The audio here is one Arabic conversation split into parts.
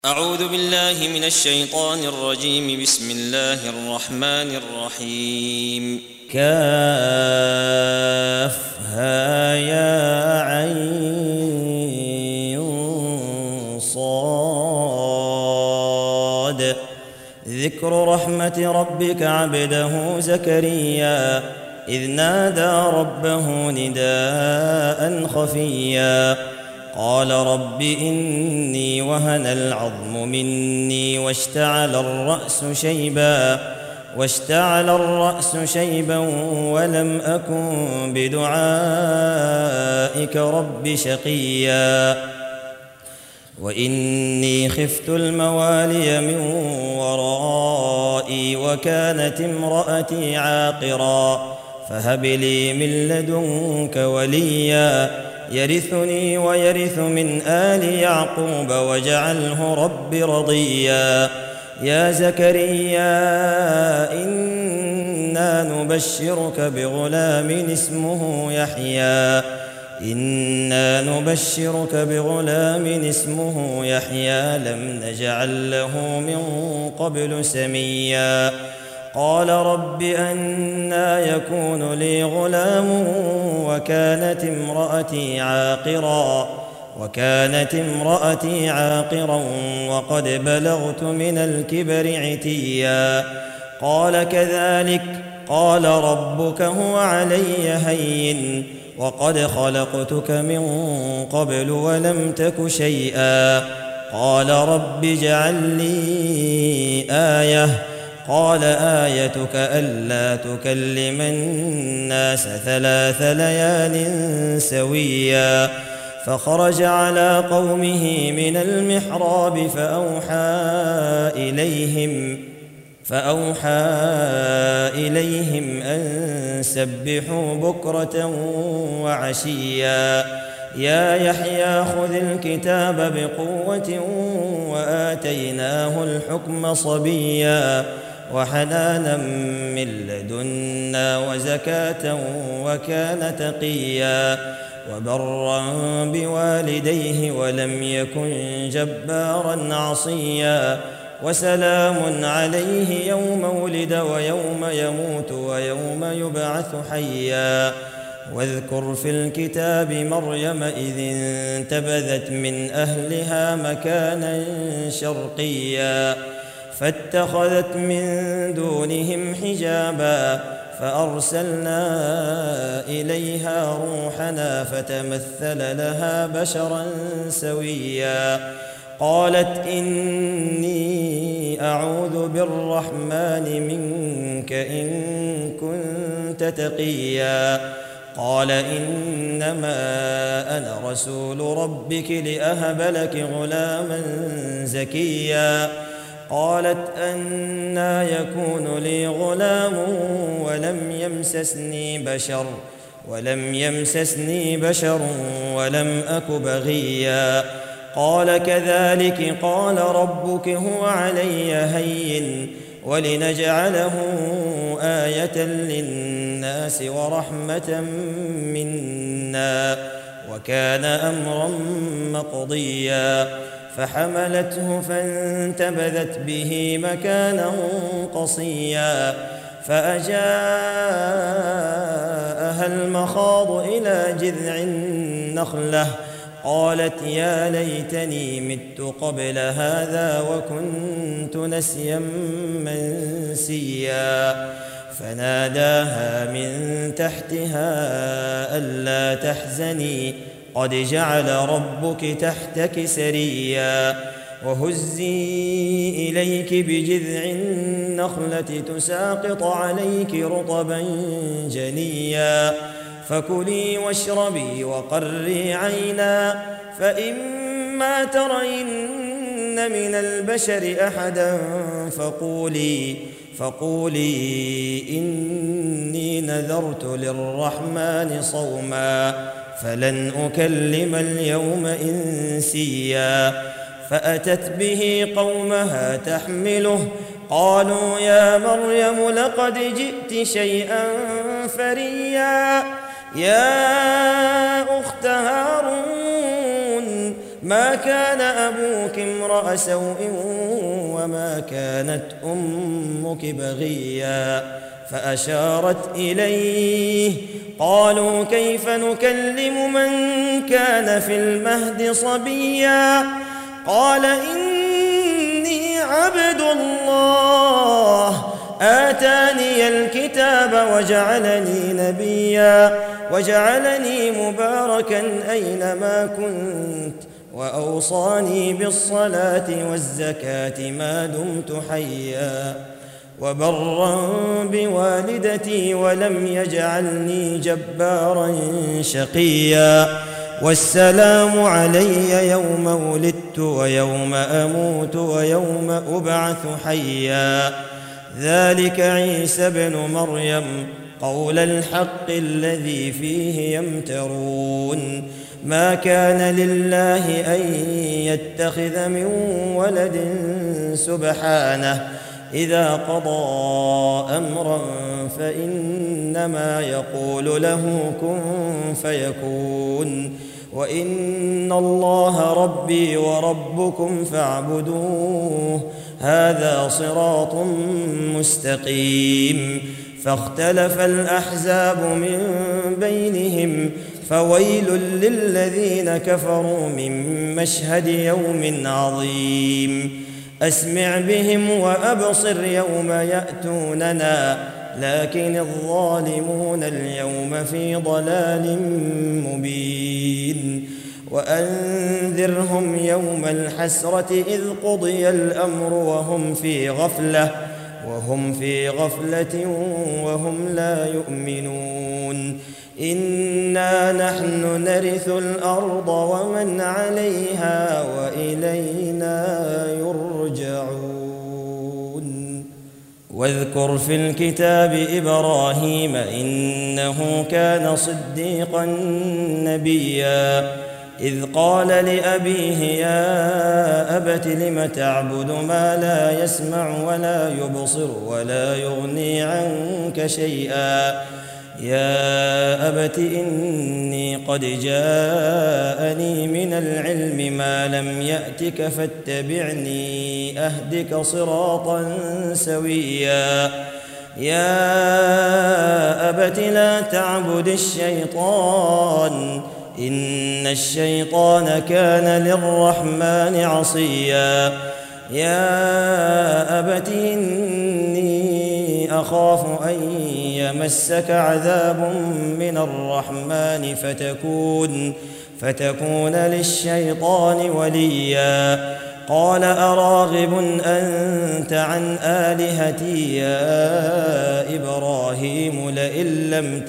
أعوذ بالله من الشيطان الرجيم. بسم الله الرحمن الرحيم. كافها يا عين صاد. ذكر رحمة ربك عبده زكريا إذ نادى ربه نداء خفيا قال رب إني وهن العظم مني واشتعل الرأس شيبا ولم أكن بدعائك رب شقيا وإني خفت الموالي من ورائي وكانت امرأتي عاقرا فهب لي من لدنك وليا يرثني ويرث من آل يعقوب واجعله رب رضيا يا زكريا إنا نبشرك بغلام اسمه يحيى لم نجعل له من قبل سميا قال رب أنى يكون لي غلام وكانت امرأتي عاقرا وقد بلغت من الكبر عتيا قال كذلك قال ربك هو علي هين وقد خلقتك من قبل ولم تك شيئا قال رب اجعل لي آية قال آيتك ألا تكلم الناس 3 ليال سويا فخرج على قومه من المحراب فأوحى إليهم أن سبحوا بكرة وعشيا يا يحيى خذ الكتاب بقوة وآتيناه الحكم صبيا وحنانا من لدنا وزكاة وكان تقيا وبرا بوالديه ولم يكن جبارا عصيا وسلام عليه يوم ولد ويوم يموت ويوم يبعث حيا واذكر في الكتاب مريم إذ انتبذت من أهلها مكانا شرقيا فاتخذت من دونهم حجابا فأرسلنا إليها روحنا فتمثل لها بشرا سويا قالت إني أعوذ بالرحمن منك إن كنت تقيا قال إنما أنا رسول ربك لأهب لك غلاما زكيا قالت أنى يكون لي غلام ولم يمسسني بشر ولم أك بغيا قال كذلك قال ربك هو علي هين ولنجعله آية للناس ورحمة منا وكان أمرا مقضيا فحملته فانتبذت به مكانا قصيا فأجاءها المخاض إلى جذع النخلة قالت يا ليتني مت قبل هذا وكنت نسيا منسيا فناداها من تحتها ألا تحزني قد جعل ربك تحتك سريا وهزي إليك بجذع النخلة تساقط عليك رطبا جنيا فكلي واشربي وقري عينا فإما ترين من البشر أحدا فقولي إني نذرت للرحمن صوما فلن أكلم اليوم إنسيا فأتت به قومها تحمله قالوا يا مريم لقد جئت شيئا فريا يا أخت هارون ما كان أبوك امرأ سوء وما كانت أمك بغيا فأشارت إليه. قالوا كيف نكلم من كان في المهد صبيا قال إني عبد الله آتاني الكتاب وجعلني نبيا وجعلني مباركا أينما كنت وأوصاني بالصلاة والزكاة ما دمت حيا وبرا بوالدتي ولم يجعلني جبارا شقيا والسلام علي يوم ولدت ويوم أموت ويوم أبعث حيا ذلك عيسى ابن مريم قول الحق الذي فيه يمترون ما كان لله أن يتخذ من ولد سبحانه إذا قضى أمرا فإنما يقول له كن فيكون وإن الله ربي وربكم فاعبدوه هذا صراط مستقيم. فاختلف الأحزاب من بينهم فويل للذين كفروا من مشهد يوم عظيم. أسمع بهم وأبصر يوم يأتوننا لكن الظالمون اليوم في ضلال مبين. وأنذرهم يوم الحسرة إذ قضي الأمر وهم في غفلة وهم لا يؤمنون. إنا نحن نرث الأرض ومن عليها وإلينا يرجعون. واذكر في الكتاب إبراهيم إنه كان صديقا نبيا إذ قال لأبيه يا أبت لم تعبد ما لا يسمع ولا يبصر ولا يغني عنك شيئا يا أبت إني قد جاءني من العلم ما لم يأتك فاتبعني أهدك صراطا سويا يا أبت لا تعبد الشيطان إن الشيطان كان للرحمن عصيا يا أبت إني أخاف أن يمسك عذاب من الرحمن فتكون للشيطان وليا قال أراغب أنت عن آلهتي يا إبراهيم لئن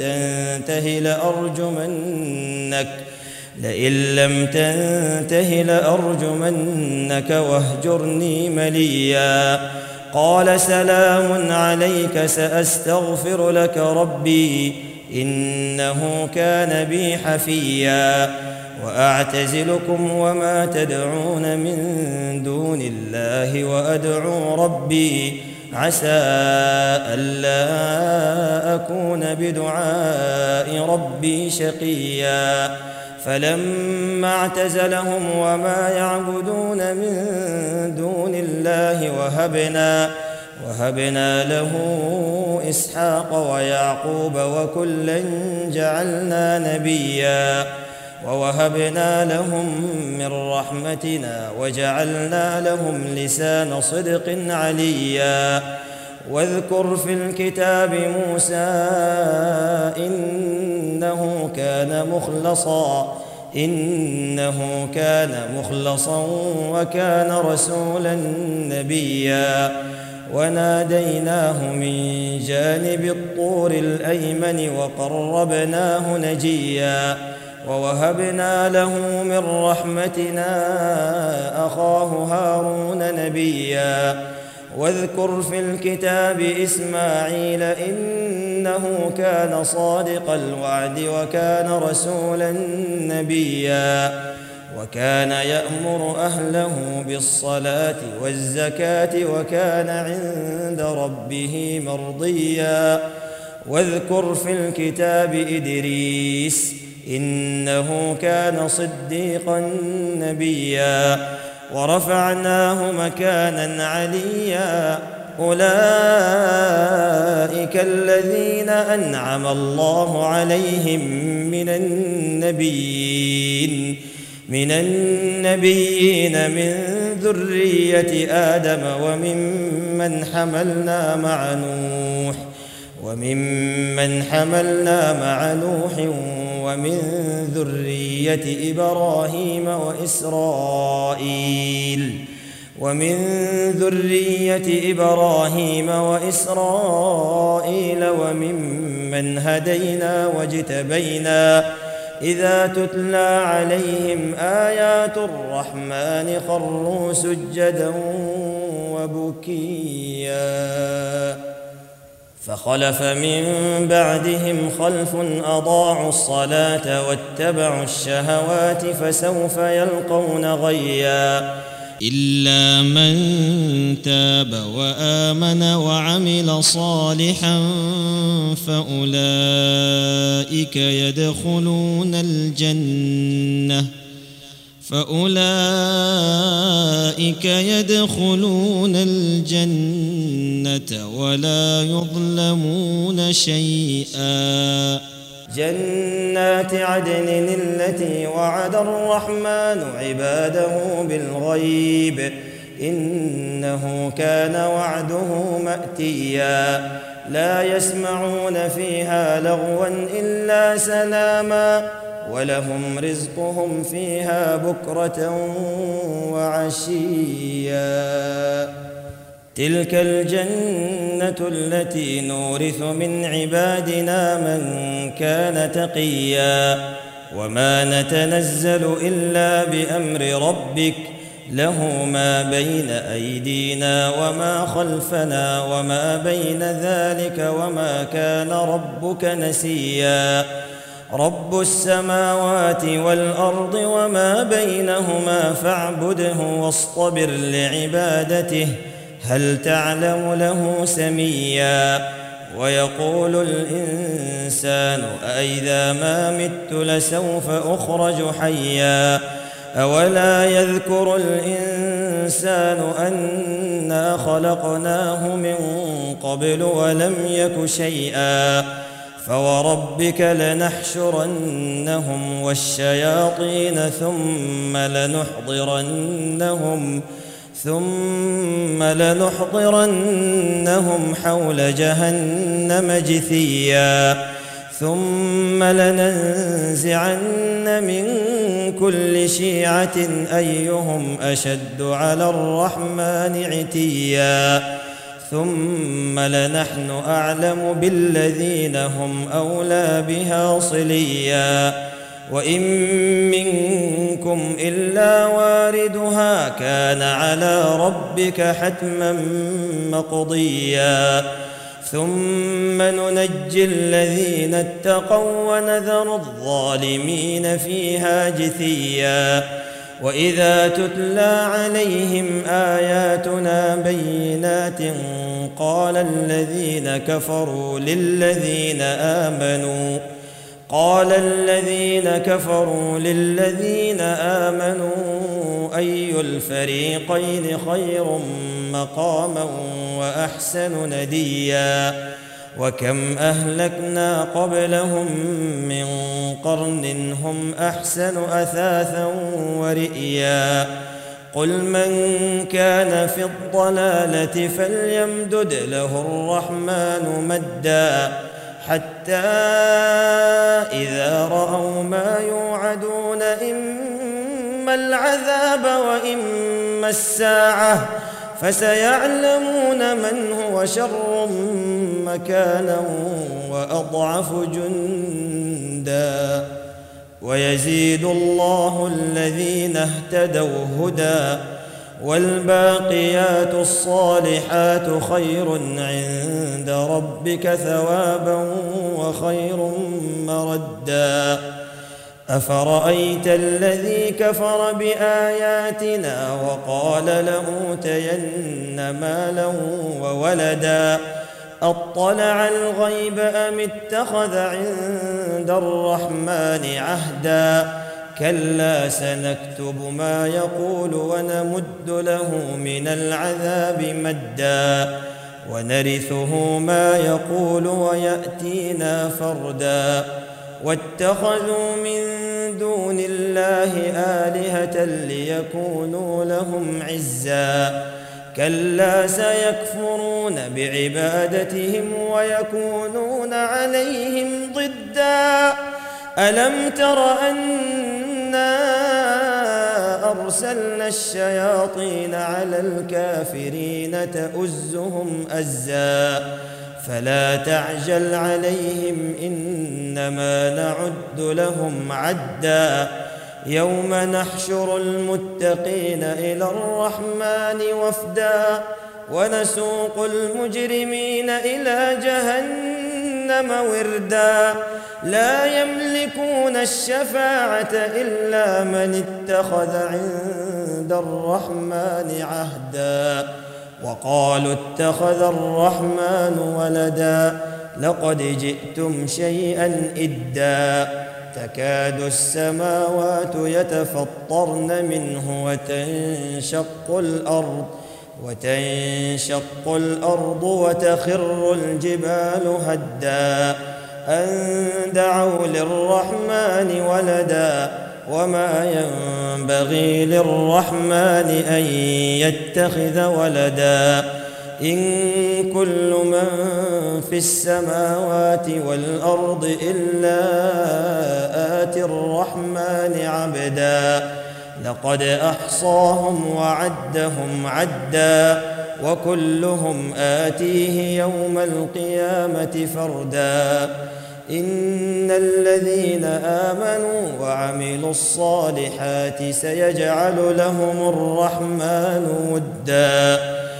لم تنته لأرجمنك واهجرني مليا قال سلام عليك سأستغفر لك ربي إنه كان بي حفيا وأعتزلكم وما تدعون من دون الله وأدعو ربي عسى ألا أكون بدعاء ربي شقيا فلما اعتزلهم وما يعبدون من دون الله وهبنا له إسحاق ويعقوب وكلا جعلنا نبيا ووهبنا لهم من رحمتنا وجعلنا لهم لسان صدق عليا واذكر في الكتاب موسى إنه كان مخلصا وكان رسولا نبيا وناديناه من جانب الطور الأيمن وقربناه نجيا ووهبنا له من رحمتنا أخاه هارون نبيا واذكر في الكتاب إسماعيل إنه كان صادق الوعد وكان رسولا نبيا وكان يأمر أهله بالصلاة والزكاة وكان عند ربه مرضيا واذكر في الكتاب إدريس إنه كان صديقا نبيا ورفعناه مكانا عليا أولئك الذين أنعم الله عليهم من النبيين من ذرية آدم وممن حملنا مع نوح ومن ذرية إبراهيم وإسرائيل وممن هدينا واجتبينا إذا تتلى عليهم آيات الرحمن خروا سجدا وبكيا فخلف من بعدهم خلف أضاعوا الصلاة واتبعوا الشهوات فسوف يلقون غيا إلا من تاب وآمن وعمل صالحا فأولئك يدخلون الجنة ولا يظلمون شيئا جنات عدن التي وعد الرحمن عباده بالغيب إنه كان وعده مأتيا لا يسمعون فيها لغوا إلا سلاما ولهم رزقهم فيها بكرة وعشيا تلك الجنة التي نورث من عبادنا من كان تقيا وما نتنزل إلا بأمر ربك له ما بين أيدينا وما خلفنا وما بين ذلك وما كان ربك نسيا رب السماوات والأرض وما بينهما فاعبده واصطبر لعبادته هل تعلم له سميا ويقول الإنسان أإذا ما مت لسوف أخرج حيا أولا يذكر الإنسان أنا خلقناه من قبل ولم يك شيئا فوربك لنحشرنهم والشياطين ثم لنحضرنهم حول جهنم جثيا ثم لننزعن من كل شيعة أيهم أشد على الرحمن عتيا ثم لنحن أعلم بالذين هم أولى بها صليا وإن منكم إلا واردها كان على ربك حتما مقضيا ثم ننجي الذين اتقوا ونذر الظالمين فيها جثيا وإذا تتلى عليهم آياتنا بينات قال الذين كفروا للذين آمنوا أي الفريقين خير مقاما وأحسن نديا وكم أهلكنا قبلهم من قرن هم أحسن أثاثا ورئيا قل من كان في الضلالة فليمدد له الرحمن مدا حتى إذا رأوا ما يوعدون إما العذاب وإما الساعة فسيعلمون من هو شر مكانا وأضعف جندا ويزيد الله الذين اهتدوا هدى والباقيات الصالحات خير عند ربك ثوابا وخير مردا أفرأيت الذي كفر بآياتنا وقال لأوتين مالا وولدا أطلع الغيب أم اتخذ عند الرحمن عهدا كلا سنكتب ما يقول ونمد له من العذاب مدا ونرثه ما يقول ويأتينا فردا واتخذوا من دون الله آلهة ليكونوا لهم عزا كلا سيكفرون بعبادتهم ويكونون عليهم ضدا ألم تر أنا أرسلنا الشياطين على الكافرين تؤزهم أزا فلا تعجل عليهم إنما نعد لهم عدا يوم نحشر المتقين إلى الرحمن وفدا ونسوق المجرمين إلى جهنم وردا لا يملكون الشفاعة إلا من اتخذ عند الرحمن عهدا وقالوا اتخذ الرحمن ولدا لقد جئتم شيئا إدا تكاد السماوات يتفطرن منه وتنشق الأرض وتخر الجبال هدا أن دعوا للرحمن ولدا وما ينبغي للرحمن أن يتخذ ولدا إن كل من في السماوات والأرض إلا آتي الرحمن عبدا لقد أحصاهم وعدهم عدا وكلهم آتيه يوم القيامة فردا إن الذين آمنوا وعملوا الصالحات سيجعل لهم الرحمن ودا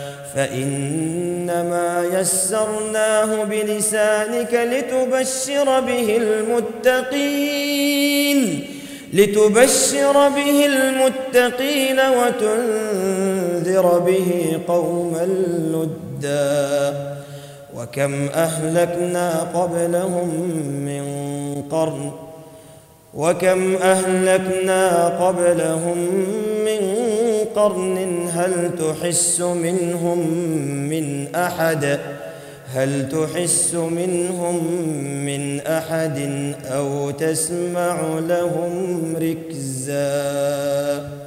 فإنما يسرناه بلسانك لتبشر به المتقين وتنذر به قوما لدا وكم أهلكنا قبلهم من قرن هل تحس منهم من أحد أو تسمع لهم ركزا